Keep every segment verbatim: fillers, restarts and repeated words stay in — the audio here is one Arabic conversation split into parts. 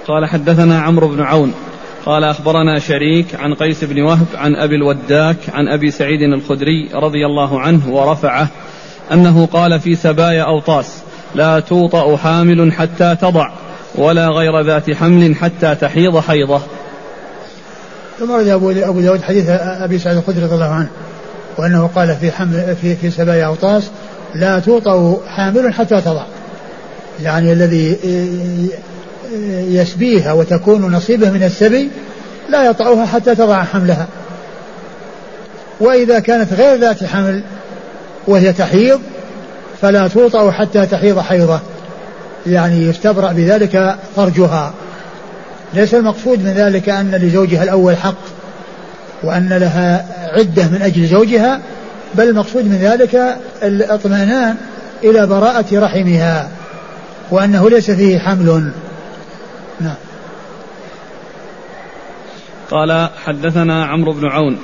قال حدثنا عمرو بن عون قال أخبرنا شريك عن قيس بن وهب عن أبي الوداك عن أبي سعيد الخدري رضي الله عنه ورفعه أنه قال في سبايا أوطاس: لا توطأ حامل حتى تضع ولا غير ذات حمل حتى تحيض حيضة. ثم رد أبو داود حديث أبي سعيد الخدري رضي الله عنه وأنه قال في, حمل في, في سبايا أوطاس: لا توطأ حامل حتى تضع، يعني الذي يسبيها وتكون نصيبه من السبي لا يطأها حتى تضع حملها، وإذا كانت غير ذات حمل وهي تحيض فلا توطأ حتى تحيض حيضة، يعني يستبرأ بذلك فرجها. ليس المقصود من ذلك أن لزوجها الأول حق وأن لها عدة من أجل زوجها، بل المقصود من ذلك الاطمئنان إلى براءة رحمها وأنه ليس فيه حمل. نعم. قال حدثنا عمرو بن عون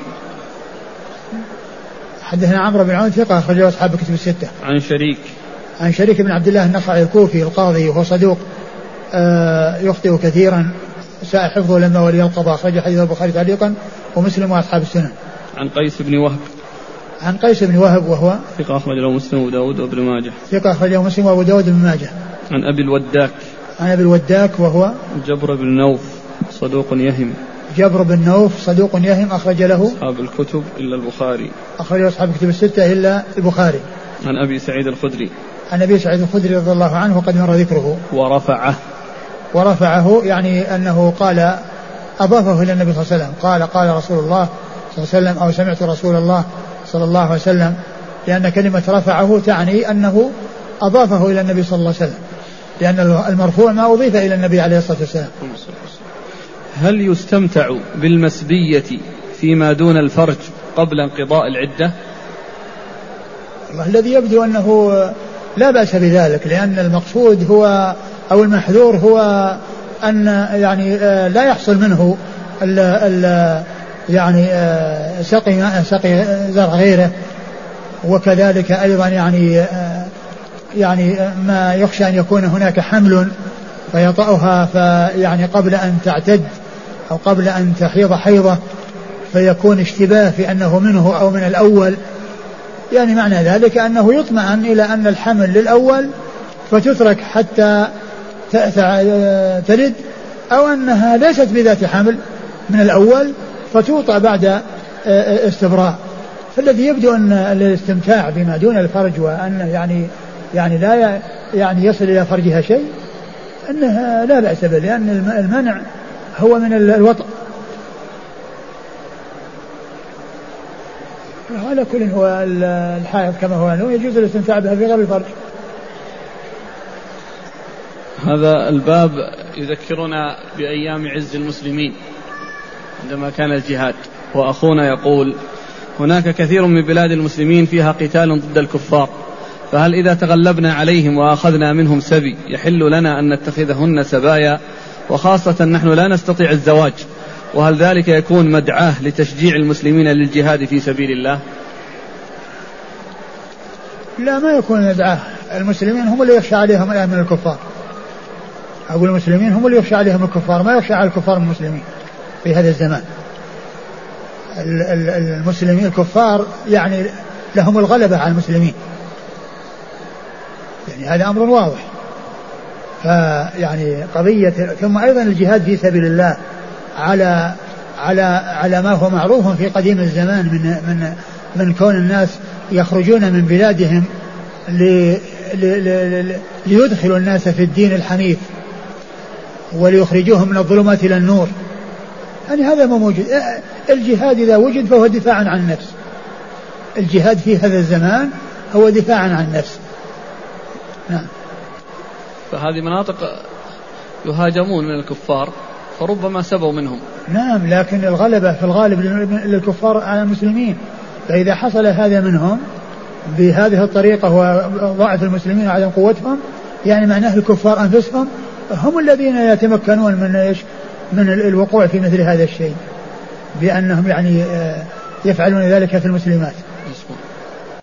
حدثنا عمرو بن عون ثقة أخرجه أصحاب الكتب الستة. عن شريك عن شريك بن عبد الله النخعي الكوفي القاضي وهو صدوق آه يخطئ كثيرا ساء حفظه لما ولي القضاء، أخرج حديث البخاري تعليقا ومسلم وأصحاب السنن. عن قيس بن وهب عن قيس بن وهب وهو ثقة أخرجه مسلم وأبو داود وابن ماجه. ثقة أخرجه مسلم وأبو داود وابن ماجه. عن أبي الوداك عن أبي الوداك وهو جبر بن نوف صدوق يهم. جبر بن نوف صدوق يهم أخرج له أصحاب الكتب إلا البخاري. أخرج أصحاب الكتب الستة إلا البخاري. عن أبي سعيد الخدري عن أبي سعيد الخدري رضي الله عنه وقد مر ذكره. ورفعه ورفعه يعني أنه قال أضافه إلى النبي صلى الله عليه وسلم، قال قال رسول الله صلى الله عليه وسلم أو سمعت رسول الله صلى الله عليه وسلم، لأن كلمة رفعه تعني أنه أضافه إلى النبي صلى الله عليه وسلم، لأن المرفوع ما أضيف إلى النبي عليه الصلاة والسلام. هل يستمتع بالمسبية فيما دون الفرج قبل انقضاء العدة؟ الله الذي يبدو أنه لا بأس بذلك، لأن المقصود هو أو المحذور هو أن يعني لا يحصل منه ال ال يعني سقي سقي زرع غيره، وكذلك أيضا يعني يعني ما يخشى أن يكون هناك حمل فيطأها فيعني قبل أن تعتد أو قبل أن تحيض حيضة فيكون اشتباه في أنه منه أو من الأول، يعني معنى ذلك أنه يطمئن إلى أن الحمل للأول فتترك حتى تلد، أو أنها ليست بذات حمل من الأول فتوطأ بعد استبراء. فالذي يبدو أن الاستمتاع بما دون الفرج وأن يعني يعني لا يعني يصل إلى فرجها شيء أنها لا بأس به، لأن المنع هو من الوطء. على كل هو الحائض كما هو أنه يجوز الاستمتاع بها في غير الفرج. هذا الباب يذكرنا بأيام عز المسلمين عندما كان الجهاد، وأخونا يقول هناك كثير من بلاد المسلمين فيها قتال ضد الكفار، فهل إذا تغلبنا عليهم وأخذنا منهم سبي يحل لنا أن نتخذهن سبايا، وخاصة نحن لا نستطيع الزواج، وهل ذلك يكون مدعاة لتشجيع المسلمين للجهاد في سبيل الله؟ لا، ما يكون مدعاة. المسلمين هم اللي يخشى عليهم الآن من الكفار، أقول المسلمين هم اللي يخشى عليهم الكفار، ما يخشى على الكفار من المسلمين في هذا الزمان. المسلمين الكفار يعني لهم الغلبة على المسلمين، يعني هذا أمر واضح. فيعني قضية ثم أيضا الجهاد في سبيل الله على على على ما هو معروف في قديم الزمان من من من كون الناس يخرجون من بلادهم لي لي ليدخلوا الناس في الدين الحنيف وليخرجوهم من الظلمات إلى النور، يعني هذا ما موجود. الجهاد إذا وجد فهو دفاعا عن النفس، الجهاد في هذا الزمان هو دفاعا عن النفس. نعم. فهذه مناطق يهاجمون من الكفار فربما سبوا منهم. نعم، لكن الغلبة في الغالب للكفار على المسلمين، فإذا حصل هذا منهم بهذه الطريقة وضعف المسلمين وعدم قوتهم، يعني معناه الكفار أنفسهم هم الذين يتمكنون من إيش من الوقوع في مثل هذا الشيء، بأنهم يعني يفعلون ذلك في المسلمات.